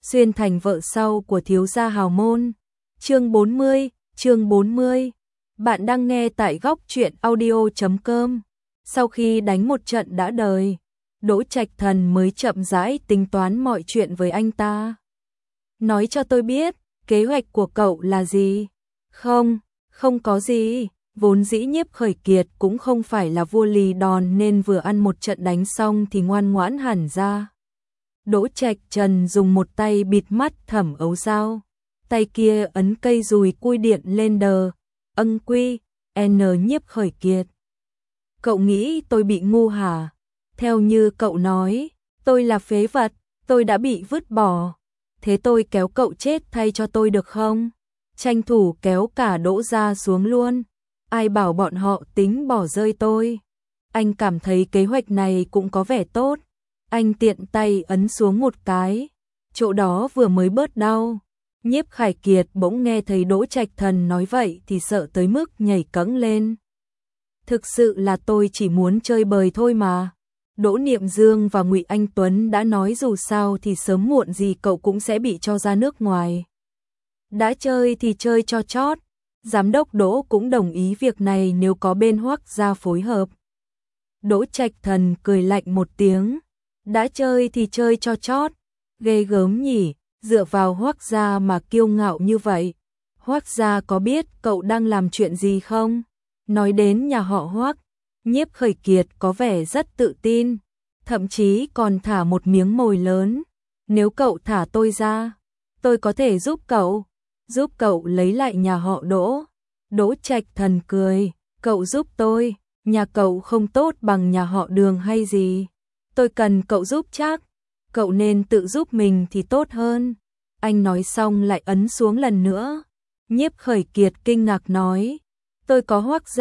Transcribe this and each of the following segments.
xuyên thành vợ sau của thiếu gia hào môn. Chương 40. Bạn đang nghe tại góc truyện audio.com. Sau khi đánh một trận đã đời, Đỗ Trạch Thần mới chậm rãi tính toán mọi chuyện với anh ta. Nói cho tôi biết, kế hoạch của cậu là gì? Không có gì. Vốn dĩ Nhiếp Khởi Kiệt cũng không phải là vua lì đòn nên vừa ăn một trận đánh xong thì ngoan ngoãn hẳn ra. Đỗ Trạch Trần dùng một tay bịt mắt Thẩm Ấu Dao, tay kia ấn cây dùi cui điện lên đờ, quy, Nhiếp Khởi Kiệt. Cậu nghĩ tôi bị ngu hả? Theo như cậu nói, tôi là phế vật, tôi đã bị vứt bỏ. Thế tôi kéo cậu chết thay cho tôi được không? Tranh thủ kéo cả Đỗ gia xuống luôn. Ai bảo bọn họ tính bỏ rơi tôi? Anh cảm thấy kế hoạch này cũng có vẻ tốt. Anh tiện tay ấn xuống một cái, chỗ đó vừa mới bớt đau. Nhiếp Khải Kiệt bỗng nghe thấy Đỗ Trạch Thần nói vậy thì sợ tới mức nhảy cẫng lên. Thực sự là tôi chỉ muốn chơi bời thôi mà. Đỗ Niệm Dương và Ngụy Anh Tuấn đã nói dù sao thì sớm muộn gì cậu cũng sẽ bị cho ra nước ngoài. Đã chơi thì chơi cho chót. Giám đốc Đỗ cũng đồng ý việc này nếu có bên Hoắc gia phối hợp. Đỗ Trạch Thần cười lạnh một tiếng. Đã chơi thì chơi cho chót. Ghê gớm nhỉ, dựa vào Hoắc gia mà kiêu ngạo như vậy. Hoắc gia có biết cậu đang làm chuyện gì không? Nói đến nhà họ Hoắc, Nhiếp Khởi Kiệt có vẻ rất tự tin, thậm chí còn thả một miếng mồi lớn. Nếu cậu thả tôi ra, tôi có thể giúp cậu lấy lại nhà họ Đỗ. Đỗ Trạch Thần cười, cậu giúp tôi, nhà cậu không tốt bằng nhà họ Đường hay gì. Tôi cần cậu giúp chắc, cậu nên tự giúp mình thì tốt hơn. Anh nói xong lại ấn xuống lần nữa. Nhiếp Khởi Kiệt kinh ngạc nói, tôi có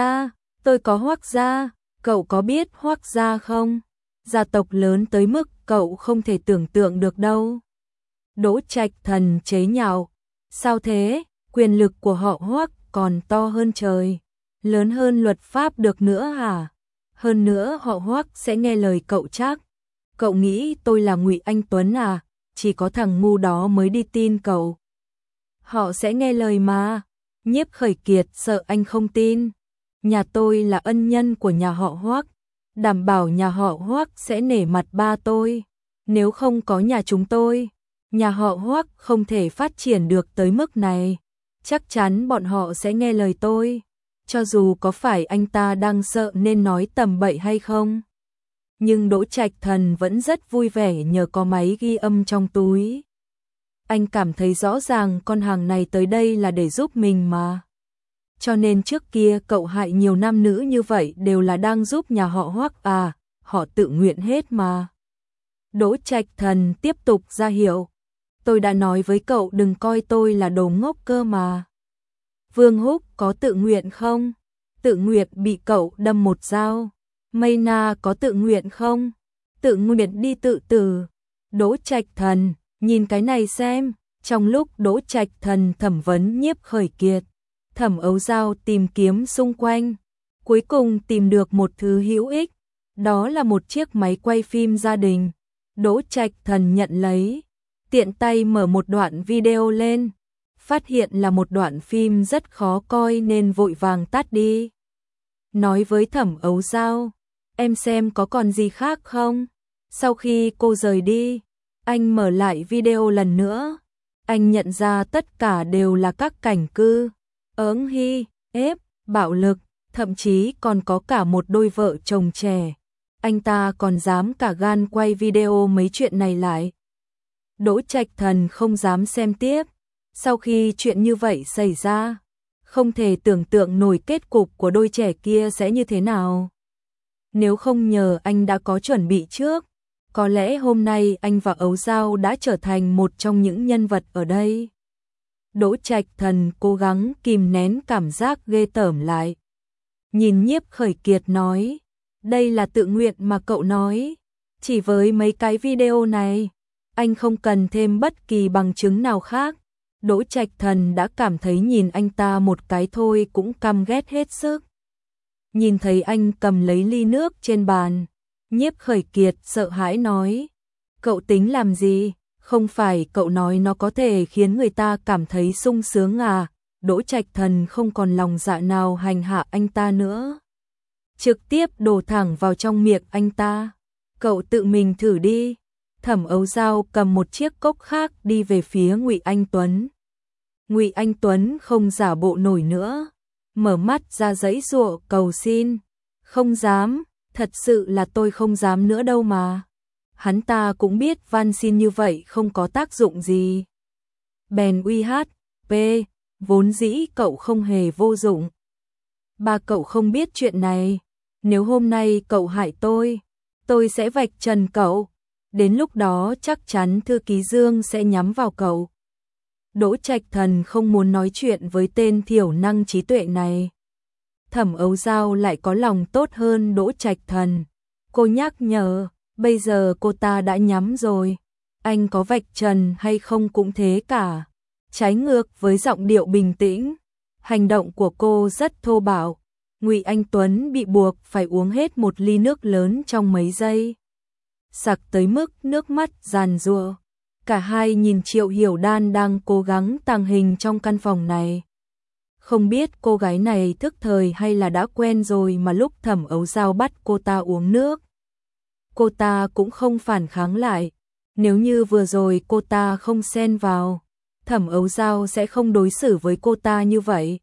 Hoắc gia, cậu có biết Hoắc gia không? Gia tộc lớn tới mức cậu không thể tưởng tượng được đâu. Đỗ Trạch Thần chế nhạo, sao thế, quyền lực của họ Hoắc còn to hơn trời, lớn hơn luật pháp được nữa hả? Hơn nữa họ Hoắc sẽ nghe lời cậu chắc. Cậu nghĩ tôi là Ngụy Anh Tuấn à? Chỉ có thằng ngu đó mới đi tin cậu. Họ sẽ nghe lời mà. Nhiếp Khởi Kiệt sợ anh không tin. Nhà tôi là ân nhân của nhà họ Hoắc, đảm bảo nhà họ Hoắc sẽ nể mặt ba tôi. Nếu không có nhà chúng tôi, nhà họ Hoắc không thể phát triển được tới mức này. Chắc chắn bọn họ sẽ nghe lời tôi, cho dù có phải anh ta đang sợ nên nói tầm bậy hay không. Nhưng Đỗ Trạch Thần vẫn rất vui vẻ nhờ có máy ghi âm trong túi. Anh cảm thấy rõ ràng con hàng này tới đây là để giúp mình mà. Cho nên trước kia cậu hại nhiều nam nữ như vậy đều là đang giúp nhà họ Hoắc à, họ tự nguyện hết mà. Đỗ Trạch Thần tiếp tục ra hiệu. Tôi đã nói với cậu đừng coi tôi là đồ ngốc cơ mà. Vương Húc có tự nguyện không? Tự nguyện bị cậu đâm một dao. Mây Na có tự nguyện không? Tự nguyện đi tự tử. Đỗ Trạch Thần, nhìn cái này xem. Trong lúc Đỗ Trạch Thần thẩm vấn Nhiếp Khởi Kiệt, Thẩm Ấu Dao tìm kiếm xung quanh, cuối cùng tìm được một thứ hữu ích, đó là một chiếc máy quay phim gia đình. Đỗ Trạch Thần nhận lấy, tiện tay mở một đoạn video lên, phát hiện là một đoạn phim rất khó coi nên vội vàng tắt đi. Nói với Thẩm Ấu Dao, em xem có còn gì khác không? Sau khi cô rời đi, anh mở lại video lần nữa. Anh nhận ra tất cả đều là các cảnh cư, ép, bạo lực, thậm chí còn có cả một đôi vợ chồng trẻ. Anh ta còn dám cả gan quay video mấy chuyện này lại. Đỗ Trạch Thần không dám xem tiếp. Sau khi chuyện như vậy xảy ra, không thể tưởng tượng nổi kết cục của đôi trẻ kia sẽ như thế nào. Nếu không nhờ anh đã có chuẩn bị trước, có lẽ hôm nay anh và Ấu Dao đã trở thành một trong những nhân vật ở đây. Đỗ Trạch Thần cố gắng kìm nén cảm giác ghê tởm lại. Nhìn Nhiếp Khởi Kiệt nói, đây là tự nguyện mà cậu nói. Chỉ với mấy cái video này, anh không cần thêm bất kỳ bằng chứng nào khác. Đỗ Trạch Thần đã cảm thấy nhìn anh ta một cái thôi cũng căm ghét hết sức. Nhìn thấy anh cầm lấy ly nước trên bàn, Nhiếp Khởi Kiệt sợ hãi nói, cậu tính làm gì? Không phải cậu nói nó có thể khiến người ta cảm thấy sung sướng à? Đỗ Trạch Thần không còn lòng dạ nào hành hạ anh ta nữa. Trực tiếp đổ thẳng vào trong miệng anh ta. Cậu tự mình thử đi. Thẩm Ấu Dao cầm một chiếc cốc khác đi về phía Ngụy Anh Tuấn. Ngụy Anh Tuấn không giả bộ nổi nữa, mở mắt ra giãy giụa cầu xin. Không dám, thật sự là tôi không dám nữa đâu mà. Hắn ta cũng biết van xin như vậy không có tác dụng gì. Bèn uy hát, p, vốn dĩ cậu không hề vô dụng. Ba cậu không biết chuyện này, nếu hôm nay cậu hại tôi sẽ vạch trần cậu. Đến lúc đó chắc chắn thư ký Dương sẽ nhắm vào cậu. Đỗ Trạch Thần không muốn nói chuyện với tên thiểu năng trí tuệ này. Thẩm Ấu Dao lại có lòng tốt hơn Đỗ Trạch Thần. Cô nhắc nhở, bây giờ cô ta đã nhắm rồi. Anh có vạch trần hay không cũng thế cả. Trái ngược với giọng điệu bình tĩnh, hành động của cô rất thô bạo. Ngụy Anh Tuấn bị buộc phải uống hết một ly nước lớn trong mấy giây. Sặc tới mức nước mắt giàn giụa. Cả hai nhìn Triệu Hiểu Đan đang cố gắng tàng hình trong căn phòng này. Không biết cô gái này thức thời hay là đã quen rồi mà lúc Thẩm Ấu Dao bắt cô ta uống nước, cô ta cũng không phản kháng lại. Nếu như vừa rồi cô ta không xen vào, Thẩm Ấu Dao sẽ không đối xử với cô ta như vậy.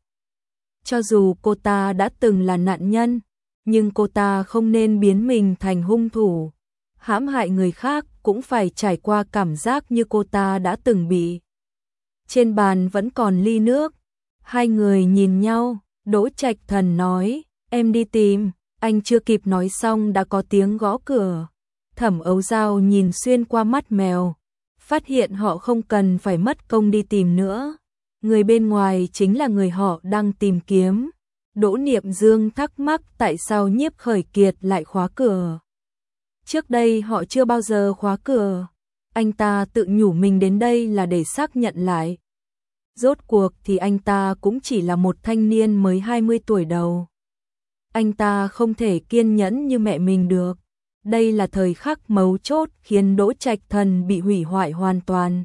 Cho dù cô ta đã từng là nạn nhân, nhưng cô ta không nên biến mình thành hung thủ. Hãm hại người khác cũng phải trải qua cảm giác như cô ta đã từng bị. Trên bàn vẫn còn ly nước. Hai người nhìn nhau, Đỗ Trạch Thần nói, em đi tìm. Anh chưa kịp nói xong đã có tiếng gõ cửa. Thẩm Ấu Dao nhìn xuyên qua mắt mèo, phát hiện họ không cần phải mất công đi tìm nữa. Người bên ngoài chính là người họ đang tìm kiếm. Đỗ Niệm Dương thắc mắc tại sao Nhiếp Khởi Kiệt lại khóa cửa. Trước đây họ chưa bao giờ khóa cửa. Anh ta tự nhủ mình đến đây là để xác nhận lại. Rốt cuộc thì anh ta cũng chỉ là một thanh niên mới 20 tuổi đầu. Anh ta không thể kiên nhẫn như mẹ mình được. Đây là thời khắc mấu chốt khiến Đỗ Trạch Thần bị hủy hoại hoàn toàn.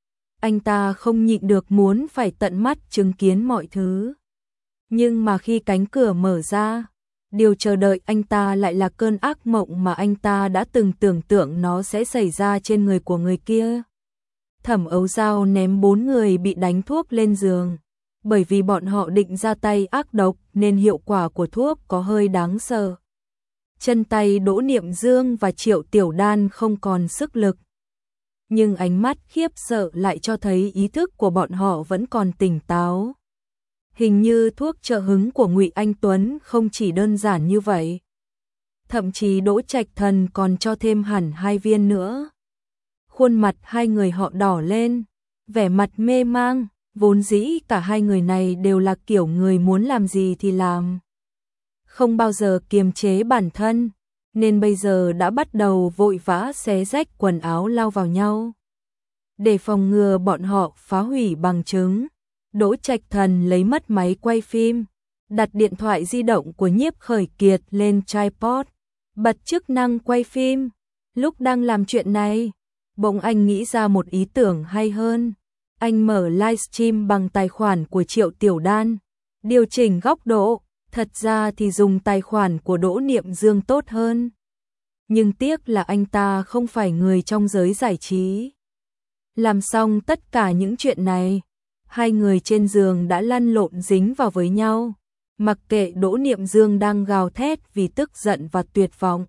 Anh ta không nhịn được muốn phải tận mắt chứng kiến mọi thứ. Nhưng mà khi cánh cửa mở ra, điều chờ đợi anh ta lại là cơn ác mộng mà anh ta đã từng tưởng tượng nó sẽ xảy ra trên người của người kia. Thẩm Ấu Dao ném 4 người bị đánh thuốc lên giường. Bởi vì bọn họ định ra tay ác độc nên hiệu quả của thuốc có hơi đáng sợ. Chân tay Đỗ Niệm Dương và Triệu Tiểu Đan không còn sức lực. Nhưng ánh mắt khiếp sợ lại cho thấy ý thức của bọn họ vẫn còn tỉnh táo. Hình như thuốc trợ hứng của Ngụy Anh Tuấn không chỉ đơn giản như vậy. Thậm chí Đỗ Trạch Thần còn cho thêm hẳn 2 viên nữa. Khuôn mặt hai người họ đỏ lên, vẻ mặt mê mang, vốn dĩ cả hai người này đều là kiểu người muốn làm gì thì làm. Không bao giờ kiềm chế bản thân, nên bây giờ đã bắt đầu vội vã xé rách quần áo lao vào nhau. Để phòng ngừa bọn họ phá hủy bằng chứng, Đỗ Trạch Thần lấy mất máy quay phim, đặt điện thoại di động của Nhiếp Khởi Kiệt lên tripod, bật chức năng quay phim. Lúc đang làm chuyện này, bỗng anh nghĩ ra một ý tưởng hay hơn. Anh mở livestream bằng tài khoản của Triệu Tiểu Đan, điều chỉnh góc độ, thật ra thì dùng tài khoản của Đỗ Niệm Dương tốt hơn. Nhưng tiếc là anh ta không phải người trong giới giải trí. Làm xong tất cả những chuyện này, hai người trên giường đã lăn lộn dính vào với nhau, mặc kệ Đỗ Niệm Dương đang gào thét vì tức giận và tuyệt vọng.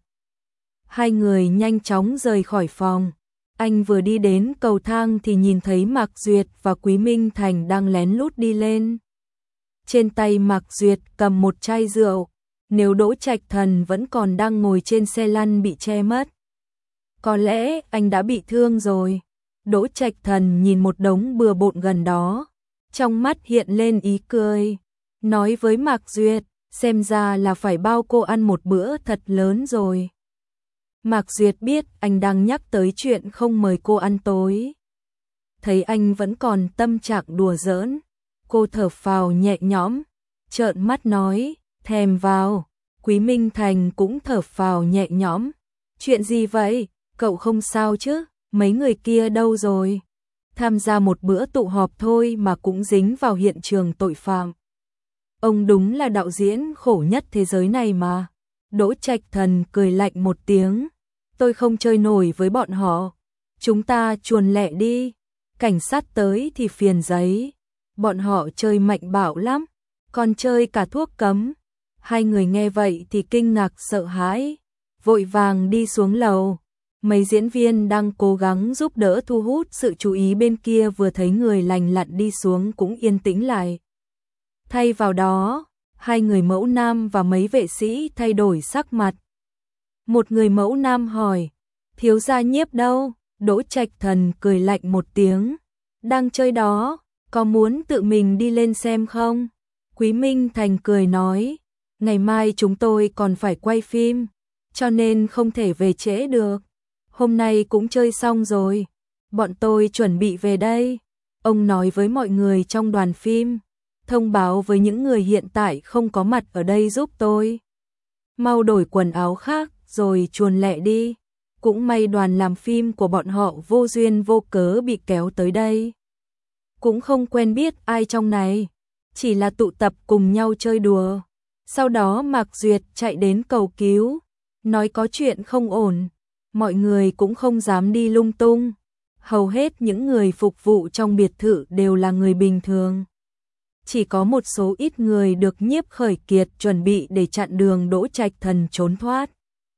Hai người nhanh chóng rời khỏi phòng. Anh vừa đi đến cầu thang thì nhìn thấy Mạc Duyệt và Quý Minh Thành đang lén lút đi lên. Trên tay Mạc Duyệt cầm một chai rượu, nếu Đỗ Trạch Thần vẫn còn đang ngồi trên xe lăn bị che mất. Có lẽ anh đã bị thương rồi. Đỗ Trạch Thần nhìn một đống bừa bộn gần đó, trong mắt hiện lên ý cười, nói với Mạc Duyệt, xem ra là phải bao cô ăn một bữa thật lớn rồi. Mạc Duyệt biết anh đang nhắc tới chuyện không mời cô ăn tối. Thấy anh vẫn còn tâm trạng đùa giỡn, cô thở phào nhẹ nhõm, trợn mắt nói, thèm vào. Quý Minh Thành cũng thở phào nhẹ nhõm. Chuyện gì vậy? Cậu không sao chứ? mấy người kia đâu rồi? Tham gia một bữa tụ họp thôi mà cũng dính vào hiện trường tội phạm. Ông đúng là đạo diễn khổ nhất thế giới này mà. Đỗ Trạch Thần cười lạnh một tiếng. Tôi không chơi nổi với bọn họ. Chúng ta chuồn lẹ đi. Cảnh sát tới thì phiền giấy. Bọn họ chơi mạnh bạo lắm. Còn chơi cả thuốc cấm. Hai người nghe vậy thì kinh ngạc sợ hãi. Vội vàng đi xuống lầu. Mấy diễn viên đang cố gắng giúp đỡ thu hút sự chú ý bên kia vừa thấy người lành lặn đi xuống cũng yên tĩnh lại. Thay vào đó, hai người mẫu nam và mấy vệ sĩ thay đổi sắc mặt. Một người mẫu nam hỏi, thiếu gia Nhiếp đâu? Đỗ Trạch Thần cười lạnh một tiếng, đang chơi đó, có muốn tự mình đi lên xem không? Quý Minh Thành cười nói, ngày mai chúng tôi còn phải quay phim, cho nên không thể về trễ được. Hôm nay cũng chơi xong rồi, bọn tôi chuẩn bị về đây. Ông nói với mọi người trong đoàn phim, thông báo với những người hiện tại không có mặt ở đây giúp tôi. Mau đổi quần áo khác rồi chuồn lẹ đi. Cũng may đoàn làm phim của bọn họ vô duyên vô cớ bị kéo tới đây. Cũng không quen biết ai trong này, chỉ là tụ tập cùng nhau chơi đùa. Sau đó Mạc Duyệt chạy đến cầu cứu, nói có chuyện không ổn. Mọi người cũng không dám đi lung tung. Hầu hết những người phục vụ trong biệt thự đều là người bình thường. Chỉ có một số ít người được Nhiếp Khởi Kiệt chuẩn bị để chặn đường Đỗ Trạch Thần trốn thoát.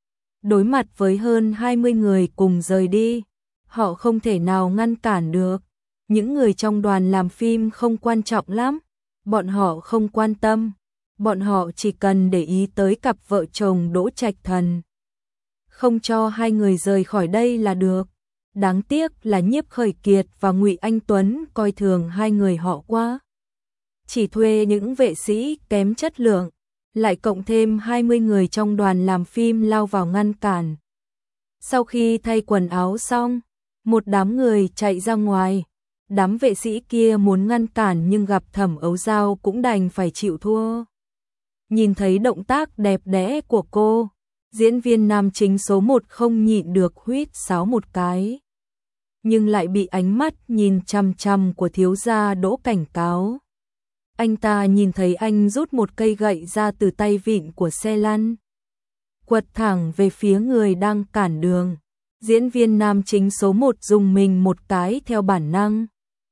Đối mặt với hơn 20 người cùng rời đi, họ không thể nào ngăn cản được. Những người trong đoàn làm phim không quan trọng lắm, bọn họ không quan tâm, bọn họ chỉ cần để ý tới cặp vợ chồng Đỗ Trạch Thần. Không cho hai người rời khỏi đây là được. Đáng tiếc là Nhiếp Khởi Kiệt và Ngụy Anh Tuấn coi thường hai người họ quá. Chỉ thuê những vệ sĩ kém chất lượng, lại cộng thêm 20 người trong đoàn làm phim lao vào ngăn cản. Sau khi thay quần áo xong, một đám người chạy ra ngoài. Đám vệ sĩ kia muốn ngăn cản nhưng gặp Thẩm Ấu Dao cũng đành phải chịu thua. Nhìn thấy động tác đẹp đẽ của cô, diễn viên nam chính số 1 không nhịn được huýt sáo một cái. Nhưng lại bị ánh mắt nhìn chằm chằm của thiếu gia Đỗ cảnh cáo. Anh ta nhìn thấy anh rút một cây gậy ra từ tay vịn của xe lăn, quật thẳng về phía người đang cản đường. Diễn viên nam chính số 1 dùng mình một cái theo bản năng.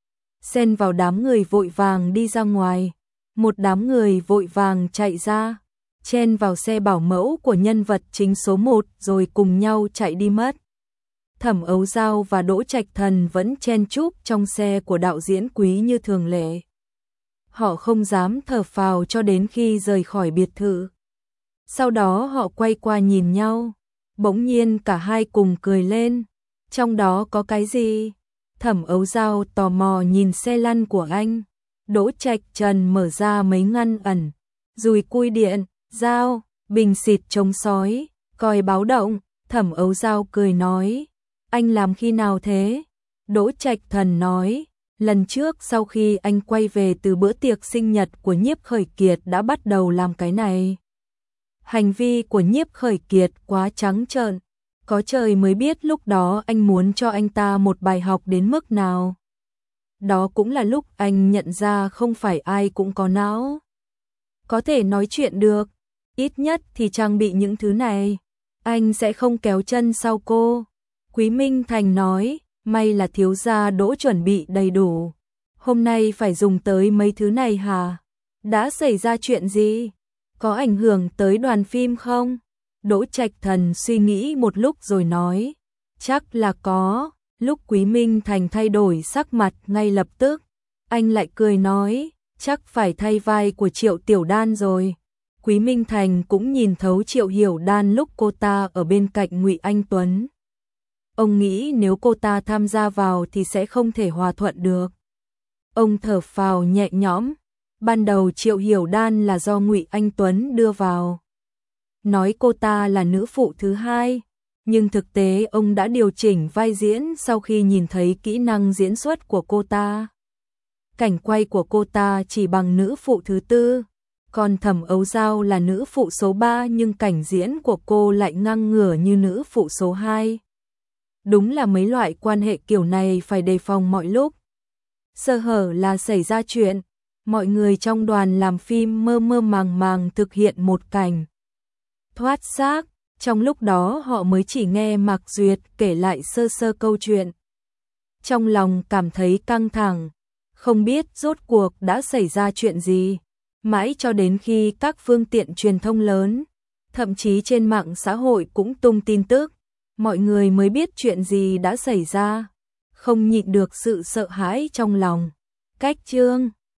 Xen vào đám người vội vàng đi ra ngoài. Một đám người vội vàng chạy ra, chen vào xe bảo mẫu của nhân vật chính số 1 rồi cùng nhau chạy đi mất. Thẩm Ấu Dao và Đỗ Trạch Thần vẫn chen chúc trong xe của đạo diễn Quý như thường lệ. Họ không dám thở phào cho đến khi rời khỏi biệt thự. Sau đó họ quay qua nhìn nhau, bỗng nhiên cả hai cùng cười lên. Trong đó có cái gì? Thẩm Ấu Dao tò mò nhìn xe lăn của anh. Đỗ Trạch Trần mở ra mấy ngăn ẩn, dùi cui điện, dao, bình xịt chống sói, còi báo động. Thẩm Ấu Dao cười nói, anh làm khi nào thế? Đỗ Trạch Thần nói, lần trước sau khi anh quay về từ bữa tiệc sinh nhật của Nhiếp Khởi Kiệt đã bắt đầu làm cái này. Hành vi của Nhiếp Khởi Kiệt quá trắng trợn, có trời mới biết lúc đó anh muốn cho anh ta một bài học đến mức nào. Đó cũng là lúc anh nhận ra không phải ai cũng có não, có thể nói chuyện được, ít nhất thì trang bị những thứ này. Anh sẽ không kéo chân sau cô. Quý Minh Thành nói, may là thiếu gia Đỗ chuẩn bị đầy đủ. Hôm nay phải dùng tới mấy thứ này hả? Đã xảy ra chuyện gì? Có ảnh hưởng tới đoàn phim không? Đỗ Trạch Thần suy nghĩ một lúc rồi nói, chắc là có. Lúc Quý Minh Thành thay đổi sắc mặt ngay lập tức, anh lại cười nói, chắc phải thay vai của Triệu Tiểu Đan rồi. Quý Minh Thành cũng nhìn thấu Triệu Hiểu Đan lúc cô ta ở bên cạnh Ngụy Anh Tuấn. Ông nghĩ nếu cô ta tham gia vào thì sẽ không thể hòa thuận được. Ông thở phào nhẹ nhõm, ban đầu Triệu Hiểu Đan là do Ngụy Anh Tuấn đưa vào, nói cô ta là nữ phụ thứ hai. Nhưng thực tế ông đã điều chỉnh vai diễn sau khi nhìn thấy kỹ năng diễn xuất của cô ta. Cảnh quay của cô ta chỉ bằng nữ phụ thứ tư, còn Thẩm Ấu Dao là nữ phụ số 3 nhưng cảnh diễn của cô lại ngang ngửa như nữ phụ số 2. Đúng là mấy loại quan hệ kiểu này phải đề phòng mọi lúc. Sơ hở là xảy ra chuyện, mọi người trong đoàn làm phim mơ mơ màng màng thực hiện một cảnh thoát xác, trong lúc đó họ mới chỉ nghe Mạc Duyệt kể lại sơ sơ câu chuyện. Trong lòng cảm thấy căng thẳng, không biết rốt cuộc đã xảy ra chuyện gì, mãi cho đến khi các phương tiện truyền thông lớn, thậm chí trên mạng xã hội cũng tung tin tức, mọi người mới biết chuyện gì đã xảy ra, không nhịn được sự sợ hãi trong lòng. Cách chương